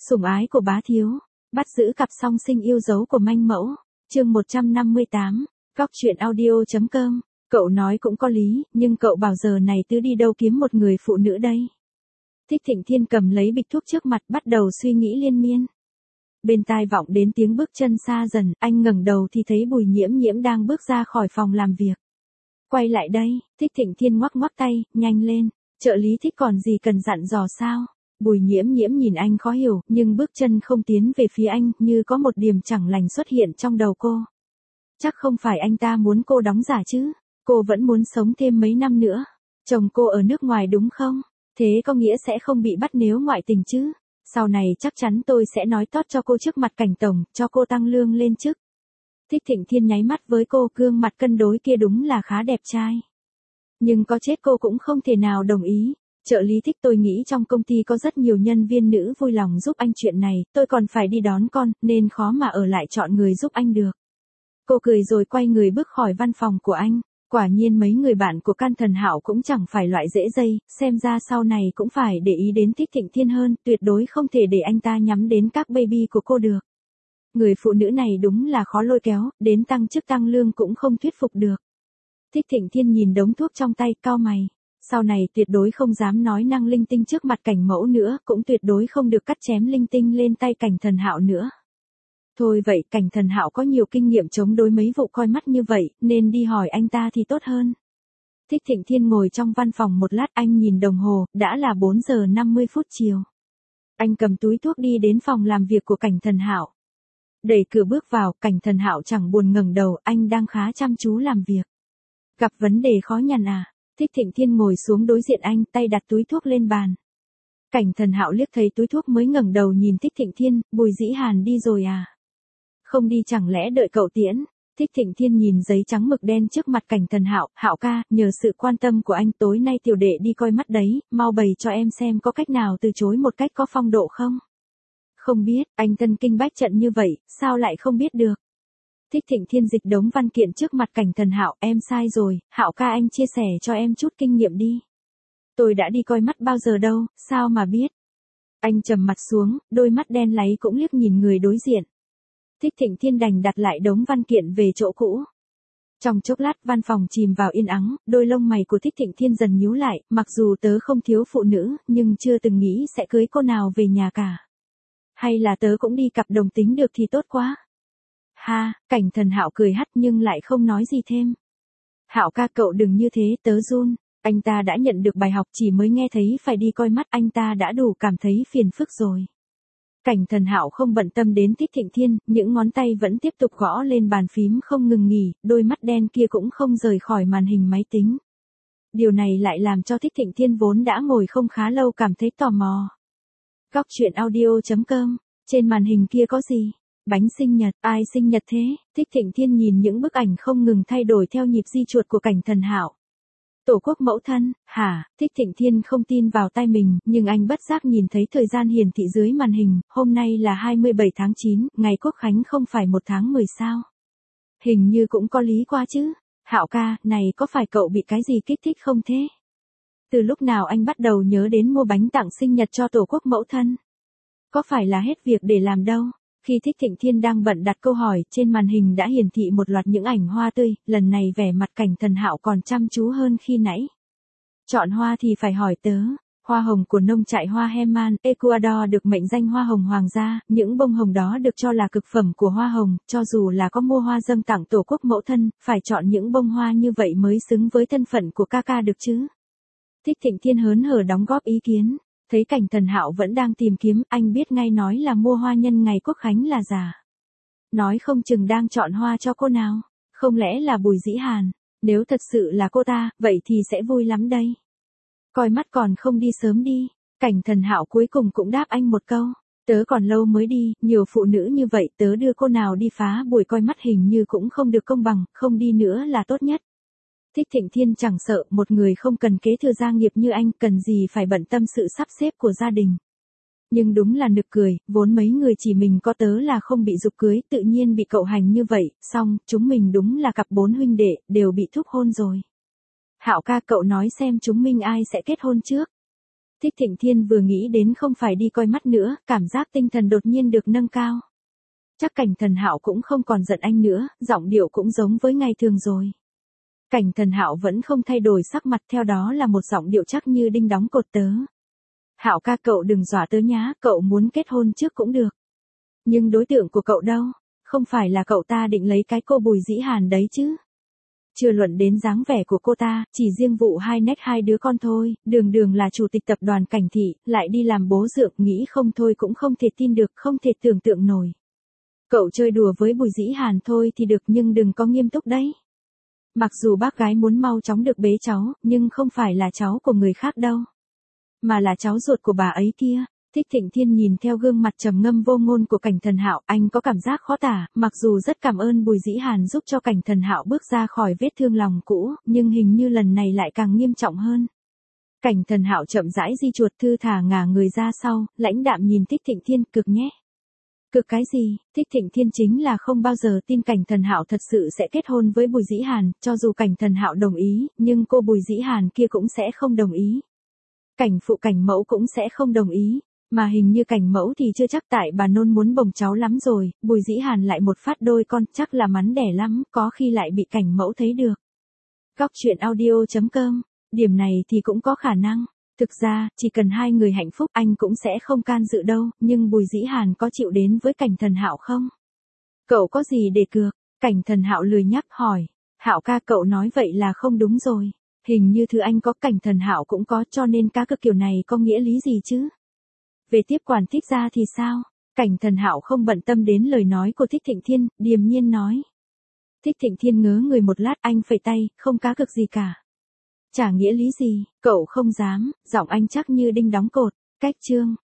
Sủng ái của bá thiếu, bắt giữ cặp song sinh yêu dấu của manh mẫu, chương 158, góc truyện audio.com. Cậu nói cũng có lý, nhưng cậu bảo giờ này Tứ đi đâu kiếm một người phụ nữ đây? Thích Thịnh Thiên cầm lấy bịch thuốc trước mặt bắt đầu suy nghĩ liên miên. Bên tai vọng đến tiếng bước chân xa dần, anh ngẩng đầu thì thấy Bùi Nhiễm Nhiễm đang bước ra khỏi phòng làm việc. Quay lại đây, Thích Thịnh Thiên ngoắc ngoắc tay, nhanh lên, trợ lý Thích còn gì cần dặn dò sao? Bùi Nhiễm Nhiễm nhìn anh khó hiểu, nhưng bước chân không tiến về phía anh, như có một điểm chẳng lành xuất hiện trong đầu cô. Chắc không phải anh ta muốn cô đóng giả chứ? Cô vẫn muốn sống thêm mấy năm nữa. Chồng cô ở nước ngoài đúng không? Thế có nghĩa sẽ không bị bắt nếu ngoại tình chứ? Sau này chắc chắn tôi sẽ nói tốt cho cô trước mặt Cảnh tổng, cho cô tăng lương lên chức. Thích Thịnh Thiên nháy mắt với cô, gương mặt cân đối kia đúng là khá đẹp trai. Nhưng có chết cô cũng không thể nào đồng ý. Trợ lý Thích, tôi nghĩ trong công ty có rất nhiều nhân viên nữ vui lòng giúp anh chuyện này, tôi còn phải đi đón con, nên khó mà ở lại chọn người giúp anh được. Cô cười rồi quay người bước khỏi văn phòng của anh. Quả nhiên mấy người bạn của Can Thần Hạo cũng chẳng phải loại dễ dây, xem ra sau này cũng phải để ý đến Thích Thịnh Thiên hơn, tuyệt đối không thể để anh ta nhắm đến các baby của cô được. Người phụ nữ này đúng là khó lôi kéo, đến tăng chức tăng lương cũng không thuyết phục được. Thích Thịnh Thiên nhìn đống thuốc trong tay, cau mày. Sau này tuyệt đối không dám nói năng linh tinh trước mặt Cảnh mẫu nữa, cũng tuyệt đối không được cắt chém linh tinh lên tay Cảnh Thần Hạo nữa. Thôi vậy, Cảnh Thần Hạo có nhiều kinh nghiệm chống đối mấy vụ coi mắt như vậy, nên đi hỏi anh ta thì tốt hơn. Thích Thịnh Thiên ngồi trong văn phòng một lát, anh nhìn đồng hồ, đã là 4 giờ 50 phút chiều. Anh cầm túi thuốc đi đến phòng làm việc của Cảnh Thần Hạo. Đẩy cửa bước vào, Cảnh Thần Hạo chẳng buồn ngẩng đầu, anh đang khá chăm chú làm việc. Gặp vấn đề khó nhằn à? Thích Thịnh Thiên ngồi xuống đối diện anh, tay đặt túi thuốc lên bàn. Cảnh Thần Hạo liếc thấy túi thuốc mới ngẩng đầu nhìn Thích Thịnh Thiên, Bùi Dĩ Hàn đi rồi à? Không đi chẳng lẽ đợi cậu tiễn? Thích Thịnh Thiên nhìn giấy trắng mực đen trước mặt Cảnh Thần Hạo, Hạo ca, nhờ sự quan tâm của anh tối nay tiểu đệ đi coi mắt đấy, mau bày cho em xem có cách nào từ chối một cách có phong độ không? Không biết, anh thân kinh bách trận như vậy, sao lại không biết được? Thích Thịnh Thiên dịch đống văn kiện trước mặt Cảnh Thần Hạo, em sai rồi, Hạo ca anh chia sẻ cho em chút kinh nghiệm đi. Tôi đã đi coi mắt bao giờ đâu, sao mà biết? Anh trầm mặt xuống, đôi mắt đen láy cũng liếc nhìn người đối diện. Thích Thịnh Thiên đành đặt lại đống văn kiện về chỗ cũ. Trong chốc lát văn phòng chìm vào yên ắng, đôi lông mày của Thích Thịnh Thiên dần nhíu lại, mặc dù tớ không thiếu phụ nữ, nhưng chưa từng nghĩ sẽ cưới cô nào về nhà cả. Hay là tớ cũng đi cặp đồng tính được thì tốt quá. Ha, Cảnh Thần Hạo cười hắt nhưng lại không nói gì thêm. Hạo ca cậu đừng như thế, tớ run. Anh ta đã nhận được bài học, chỉ mới nghe thấy phải đi coi mắt anh ta đã đủ cảm thấy phiền phức rồi. Cảnh Thần Hạo không bận tâm đến Thích Thịnh Thiên, những ngón tay vẫn tiếp tục gõ lên bàn phím không ngừng nghỉ, đôi mắt đen kia cũng không rời khỏi màn hình máy tính. Điều này lại làm cho Thích Thịnh Thiên vốn đã ngồi không khá lâu cảm thấy tò mò. Góc truyện audio.com, trên màn hình kia có gì? Bánh sinh nhật, ai sinh nhật thế? Thích Thịnh Thiên nhìn những bức ảnh không ngừng thay đổi theo nhịp di chuột của Cảnh Thần Hạo. Tổ quốc mẫu thân, hả? Thích Thịnh Thiên không tin vào tai mình, nhưng anh bất giác nhìn thấy thời gian hiển thị dưới màn hình, hôm nay là 27 tháng 9, ngày Quốc khánh không phải 1 tháng 10 sao? Hình như cũng có lý quá chứ. Hạo ca, này có phải cậu bị cái gì kích thích không thế? Từ lúc nào anh bắt đầu nhớ đến mua bánh tặng sinh nhật cho Tổ quốc mẫu thân? Có phải là hết việc để làm đâu? Khi Thích Thịnh Thiên đang bận đặt câu hỏi, trên màn hình đã hiển thị một loạt những ảnh hoa tươi, lần này vẻ mặt Cảnh Thần Hạo còn chăm chú hơn khi nãy. Chọn hoa thì phải hỏi tớ. Hoa hồng của nông trại hoa Heman, Ecuador được mệnh danh hoa hồng hoàng gia, những bông hồng đó được cho là cực phẩm của hoa hồng, cho dù là có mua hoa dâng tặng Tổ quốc mẫu thân, phải chọn những bông hoa như vậy mới xứng với thân phận của ca ca được chứ. Thích Thịnh Thiên hớn hở đóng góp ý kiến. Thấy Cảnh Thần Hạo vẫn đang tìm kiếm, anh biết ngay nói là mua hoa nhân ngày Quốc khánh là giả. Nói không chừng đang chọn hoa cho cô nào, không lẽ là Bùi Dĩ Hàn? Nếu thật sự là cô ta, vậy thì sẽ vui lắm đây. Coi mắt còn không đi sớm đi. Cảnh Thần Hạo cuối cùng cũng đáp anh một câu. Tớ còn lâu mới đi, nhiều phụ nữ như vậy tớ đưa cô nào đi phá buổi coi mắt hình như cũng không được công bằng, không đi nữa là tốt nhất. Thích Thịnh Thiên chẳng sợ, một người không cần kế thừa gia nghiệp như anh, cần gì phải bận tâm sự sắp xếp của gia đình. Nhưng đúng là nực cười, vốn mấy người chỉ mình có tớ là không bị giục cưới, tự nhiên bị cậu hành như vậy, xong, chúng mình đúng là cặp 4 huynh đệ, đều bị thúc hôn rồi. Hạo ca cậu nói xem chúng mình ai sẽ kết hôn trước. Thích Thịnh Thiên vừa nghĩ đến không phải đi coi mắt nữa, cảm giác tinh thần đột nhiên được nâng cao. Chắc Cảnh Thần Hạo cũng không còn giận anh nữa, giọng điệu cũng giống với ngày thường rồi. Cảnh Thần Hạo vẫn không thay đổi sắc mặt, theo đó là một giọng điệu chắc như đinh đóng cột tớ. Hạo ca, cậu đừng dọa tớ nhá, cậu muốn kết hôn trước cũng được. Nhưng đối tượng của cậu đâu? Không phải là cậu ta định lấy cái cô Bùi Dĩ Hàn đấy chứ? Chưa luận đến dáng vẻ của cô ta, chỉ riêng vụ hai đứa con thôi, đường đường là chủ tịch tập đoàn Cảnh Thị, lại đi làm bố dượng, nghĩ không thôi cũng không thể tin được, không thể tưởng tượng nổi. Cậu chơi đùa với Bùi Dĩ Hàn thôi thì được nhưng đừng có nghiêm túc đấy. Mặc dù bác gái muốn mau chóng được bế cháu, nhưng không phải là cháu của người khác đâu. Mà là cháu ruột của bà ấy kia. Thích Thịnh Thiên nhìn theo gương mặt trầm ngâm vô ngôn của Cảnh Thần Hạo, anh có cảm giác khó tả, mặc dù rất cảm ơn Bùi Dĩ Hàn giúp cho Cảnh Thần Hạo bước ra khỏi vết thương lòng cũ, nhưng hình như lần này lại càng nghiêm trọng hơn. Cảnh Thần Hạo chậm rãi di chuột thư thả ngả người ra sau, lãnh đạm nhìn Thích Thịnh Thiên, cực nhé. Cực cái gì? Thích Thịnh Thiên chính là không bao giờ tin Cảnh Thần Hạo thật sự sẽ kết hôn với Bùi Dĩ Hàn, cho dù Cảnh Thần Hạo đồng ý, nhưng cô Bùi Dĩ Hàn kia cũng sẽ không đồng ý. Cảnh phụ cảnh mẫu cũng sẽ không đồng ý. Mà hình như Cảnh mẫu thì chưa chắc, tại bà nôn muốn bồng cháu lắm rồi, Bùi Dĩ Hàn lại một phát đôi con, chắc là mắn đẻ lắm, có khi lại bị Cảnh mẫu thấy được. Góc truyện audio.com, điểm này thì cũng có khả năng. Thực ra, chỉ cần hai người hạnh phúc anh cũng sẽ không can dự đâu, nhưng Bùi Dĩ Hàn có chịu đến với Cảnh Thần Hạo không? Cậu có gì để cược? Cảnh Thần Hạo lười nhắc hỏi. Hạo ca, cậu nói vậy là không đúng rồi. Hình như thứ anh có Cảnh Thần Hạo cũng có, cho nên cá cược kiểu này có nghĩa lý gì chứ? Về tiếp quản Thích gia thì sao? Cảnh Thần Hạo không bận tâm đến lời nói của Thích Thịnh Thiên, điềm nhiên nói. Thích Thịnh Thiên ngớ người một lát, anh phẩy tay, không cá cược gì cả. Chả nghĩa lý gì, cậu không dám, giọng anh chắc như đinh đóng cột. Cách chương.